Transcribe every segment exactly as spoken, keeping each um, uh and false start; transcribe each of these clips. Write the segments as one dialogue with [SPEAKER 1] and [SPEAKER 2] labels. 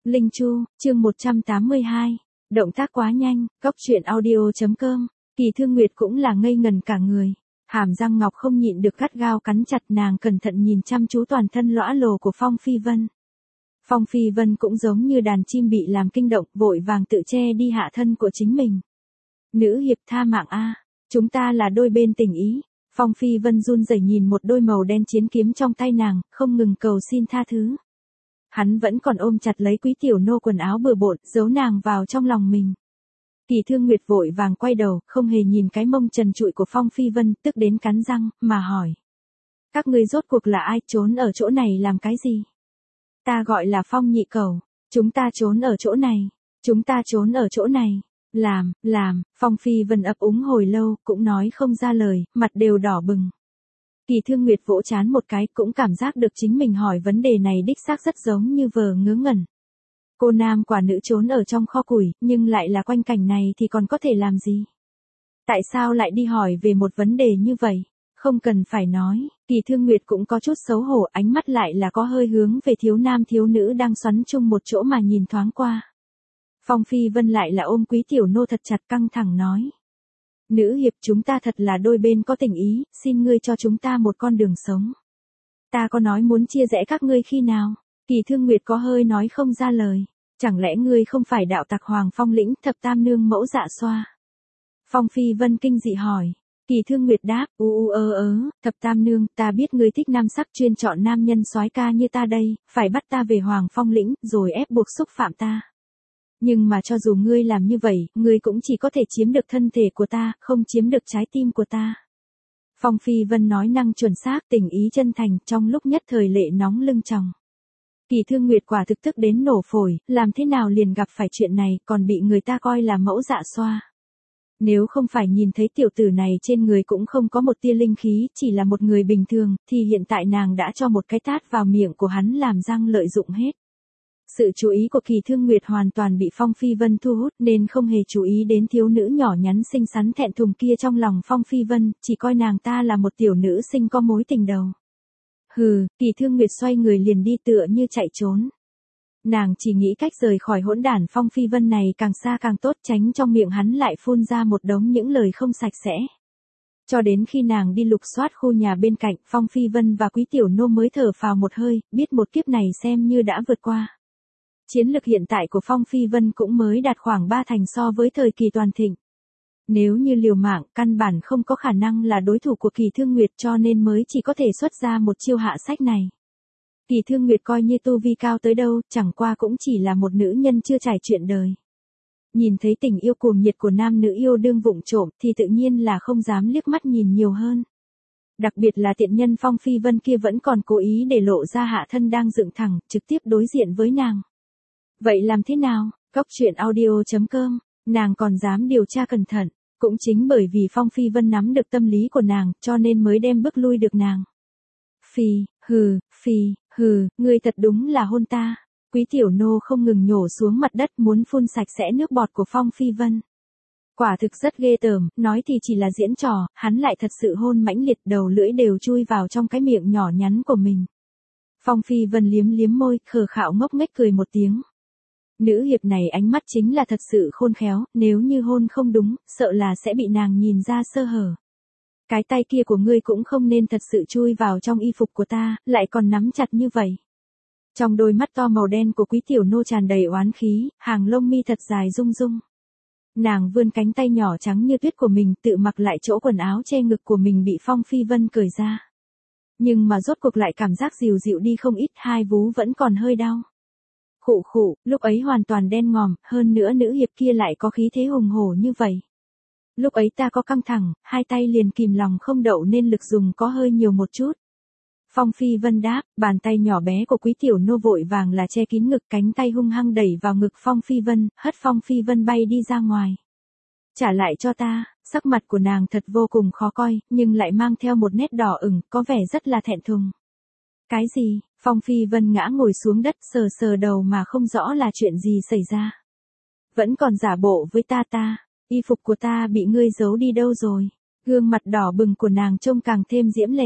[SPEAKER 1] Linh Chu, chương một trăm tám mươi hai. Động tác quá nhanh, góc truyện audio.com. Kỳ Thương Nguyệt cũng là ngây ngần cả người. Hàm răng ngọc không nhịn được gắt gao cắn chặt, nàng cẩn thận nhìn chăm chú toàn thân lõa lồ của Phong Phi Vân. Phong Phi Vân cũng giống như đàn chim bị làm kinh động, vội vàng tự che đi hạ thân của chính mình. Nữ hiệp tha mạng a, chúng ta là đôi bên tình ý. Phong Phi Vân run rẩy nhìn một đôi màu đen chiến kiếm trong tay nàng, không ngừng cầu xin tha thứ. Hắn vẫn còn ôm chặt lấy Quý Tiểu Nô quần áo bừa bộn, giấu nàng vào trong lòng mình. Kỳ Thương Nguyệt vội vàng quay đầu, không hề nhìn cái mông trần trụi của Phong Phi Vân, tức đến cắn răng, mà hỏi. Các ngươi rốt cuộc là ai, trốn ở chỗ này làm cái gì? Ta gọi là Phong nhị cẩu, chúng ta trốn ở chỗ này, chúng ta trốn ở chỗ này. Làm, làm, Phong Phi Vân ấp úng hồi lâu, cũng nói không ra lời, mặt đều đỏ bừng. Kỳ Thương Nguyệt vỗ chán một cái, cũng cảm giác được chính mình hỏi vấn đề này đích xác rất giống như vờ ngớ ngẩn. Cô nam quả nữ trốn ở trong kho củi, nhưng lại là quanh cảnh này thì còn có thể làm gì? Tại sao lại đi hỏi về một vấn đề như vậy? Không cần phải nói, Kỳ Thương Nguyệt cũng có chút xấu hổ, ánh mắt lại là có hơi hướng về thiếu nam thiếu nữ đang xoắn chung một chỗ mà nhìn thoáng qua. Phong Phi Vân lại là ôm Quý Tiểu Nô thật chặt, căng thẳng nói. Nữ hiệp, chúng ta thật là đôi bên có tình ý, xin ngươi cho chúng ta một con đường sống. Ta có nói muốn chia rẽ các ngươi khi nào? Kỳ Thương Nguyệt có hơi nói không ra lời. Chẳng lẽ ngươi không phải đạo tặc Hoàng Phong lĩnh thập tam nương mẫu Dạ Xoa? Phong Phi Vân kinh dị hỏi. Kỳ Thương Nguyệt đáp, u u ơ ớ, thập tam nương, ta biết ngươi thích nam sắc, chuyên chọn nam nhân soái ca như ta đây, phải bắt ta về Hoàng Phong lĩnh, rồi ép buộc xúc phạm ta. Nhưng mà cho dù ngươi làm như vậy, ngươi cũng chỉ có thể chiếm được thân thể của ta, không chiếm được trái tim của ta. Phong Phi Vân nói năng chuẩn xác, tình ý chân thành, trong lúc nhất thời lệ nóng lưng tròng. Kỳ Thương Nguyệt quả thực tức đến nổ phổi, làm thế nào liền gặp phải chuyện này, còn bị người ta coi là mẫu Dạ Xoa. Nếu không phải nhìn thấy tiểu tử này trên người cũng không có một tia linh khí, chỉ là một người bình thường, thì hiện tại nàng đã cho một cái tát vào miệng của hắn làm răng lợi dụng hết. Sự chú ý của Kỳ Thương Nguyệt hoàn toàn bị Phong Phi Vân thu hút, nên không hề chú ý đến thiếu nữ nhỏ nhắn xinh xắn thẹn thùng kia trong lòng Phong Phi Vân, chỉ coi nàng ta là một tiểu nữ sinh có mối tình đầu. Hừ, Kỳ Thương Nguyệt xoay người liền đi tựa như chạy trốn. Nàng chỉ nghĩ cách rời khỏi hỗn đản Phong Phi Vân này càng xa càng tốt, tránh trong miệng hắn lại phun ra một đống những lời không sạch sẽ. Cho đến khi nàng đi lục soát khu nhà bên cạnh, Phong Phi Vân và Quý Tiểu Nô mới thở phào một hơi, biết một kiếp này xem như đã vượt qua. Chiến lực hiện tại của Phong Phi Vân cũng mới đạt khoảng ba thành so với thời kỳ toàn thịnh. Nếu như liều mạng, căn bản không có khả năng là đối thủ của Kỳ Thương Nguyệt, cho nên mới chỉ có thể xuất ra một chiêu hạ sách này. Kỳ Thương Nguyệt coi như tu vi cao tới đâu, chẳng qua cũng chỉ là một nữ nhân chưa trải chuyện đời. Nhìn thấy tình yêu cuồng nhiệt của nam nữ yêu đương vụng trộm thì tự nhiên là không dám liếc mắt nhìn nhiều hơn. Đặc biệt là tiện nhân Phong Phi Vân kia vẫn còn cố ý để lộ ra hạ thân đang dựng thẳng, trực tiếp đối diện với nàng. Vậy làm thế nào? Góc truyện audio.com, nàng còn dám điều tra cẩn thận, cũng chính bởi vì Phong Phi Vân nắm được tâm lý của nàng, cho nên mới đem bước lui được nàng. Phi, hừ, phi, hừ, ngươi thật đúng là hôn ta. Quý Tiểu Nô không ngừng nhổ xuống mặt đất muốn phun sạch sẽ nước bọt của Phong Phi Vân. Quả thực rất ghê tởm, nói thì chỉ là diễn trò, hắn lại thật sự hôn mãnh liệt, đầu lưỡi đều chui vào trong cái miệng nhỏ nhắn của mình. Phong Phi Vân liếm liếm môi, khờ khạo ngốc nghếch cười một tiếng. Nữ hiệp này ánh mắt chính là thật sự khôn khéo, nếu như hôn không đúng, sợ là sẽ bị nàng nhìn ra sơ hở. Cái tay kia của ngươi cũng không nên thật sự chui vào trong y phục của ta, lại còn nắm chặt như vậy. Trong đôi mắt to màu đen của Quý Tiểu Nô tràn đầy oán khí, hàng lông mi thật dài rung rung. Nàng vươn cánh tay nhỏ trắng như tuyết của mình, tự mặc lại chỗ quần áo che ngực của mình bị Phong Phi Vân cởi ra. Nhưng mà rốt cuộc lại cảm giác dịu dịu đi không ít, hai vú vẫn còn hơi đau. Khụ khụ, lúc ấy hoàn toàn đen ngòm, hơn nữa nữ hiệp kia lại có khí thế hùng hổ như vậy. Lúc ấy ta có căng thẳng, hai tay liền kìm lòng không đậu nên lực dùng có hơi nhiều một chút. Phong Phi Vân đáp, bàn tay nhỏ bé của Quý Tiểu Nô vội vàng là che kín ngực, cánh tay hung hăng đẩy vào ngực Phong Phi Vân, hất Phong Phi Vân bay đi ra ngoài. Trả lại cho ta, sắc mặt của nàng thật vô cùng khó coi, nhưng lại mang theo một nét đỏ ửng, có vẻ rất là thẹn thùng. Cái gì? Phong Phi Vân ngã ngồi xuống đất sờ sờ đầu mà không rõ là chuyện gì xảy ra. Vẫn còn giả bộ với ta ta, y phục của ta bị ngươi giấu đi đâu rồi? Gương mặt đỏ bừng của nàng trông càng thêm diễm lệ.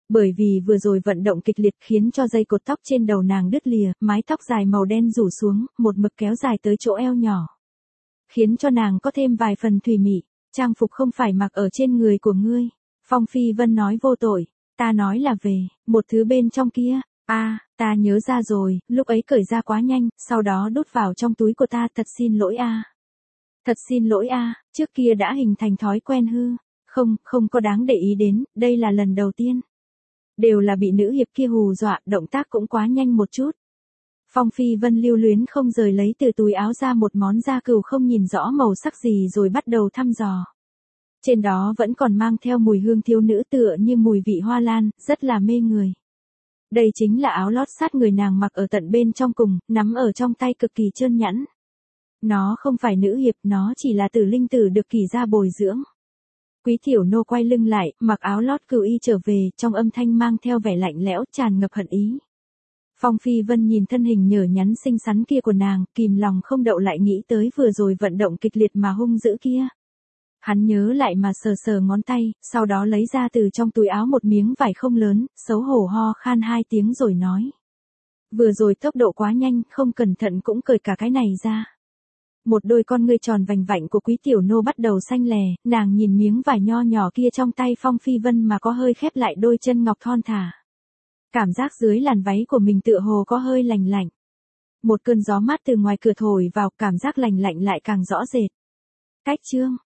[SPEAKER 1] Bởi vì vừa rồi vận động kịch liệt khiến cho dây cột tóc trên đầu nàng đứt lìa, mái tóc dài màu đen rủ xuống, một mực kéo dài tới chỗ eo nhỏ. Khiến cho nàng có thêm vài phần thùy mị, trang phục không phải mặc ở trên người của ngươi. Phong Phi Vân nói vô tội, ta nói là về, một thứ bên trong kia, a à, ta nhớ ra rồi, lúc ấy cởi ra quá nhanh, sau đó đút vào trong túi của ta, thật xin lỗi a. À. Thật xin lỗi a, à, trước kia đã hình thành thói quen hư, không, không có đáng để ý đến, đây là lần đầu tiên. Đều là bị nữ hiệp kia hù dọa, động tác cũng quá nhanh một chút. Phong Phi Vân lưu luyến không rời lấy từ túi áo ra một món da cừu không nhìn rõ màu sắc gì rồi bắt đầu thăm dò. Trên đó vẫn còn mang theo mùi hương thiếu nữ tựa như mùi vị hoa lan, rất là mê người. Đây chính là áo lót sát người nàng mặc ở tận bên trong cùng, nắm ở trong tay cực kỳ trơn nhẵn. Nó không phải nữ hiệp, nó chỉ là tử linh tử được kỳ gia bồi dưỡng. Quý Tiểu Nô quay lưng lại, mặc áo lót cừu y trở về, trong âm thanh mang theo vẻ lạnh lẽo tràn ngập hận ý. Phong Phi Vân nhìn thân hình nhở nhắn xinh xắn kia của nàng, kìm lòng không đậu lại nghĩ tới vừa rồi vận động kịch liệt mà hung dữ kia. Hắn nhớ lại mà sờ sờ ngón tay, sau đó lấy ra từ trong túi áo một miếng vải không lớn, xấu hổ ho khan hai tiếng rồi nói. Vừa rồi tốc độ quá nhanh, không cẩn thận cũng cởi cả cái này ra. Một đôi con ngươi tròn vành vạnh của Quý Tiểu Nô bắt đầu xanh lè, nàng nhìn miếng vải nho nhỏ kia trong tay Phong Phi Vân mà có hơi khép lại đôi chân ngọc thon thả. Cảm giác dưới làn váy của mình tựa hồ có hơi lành lạnh. Một cơn gió mát từ ngoài cửa thổi vào, cảm giác lành lạnh lại càng rõ rệt. Cách chương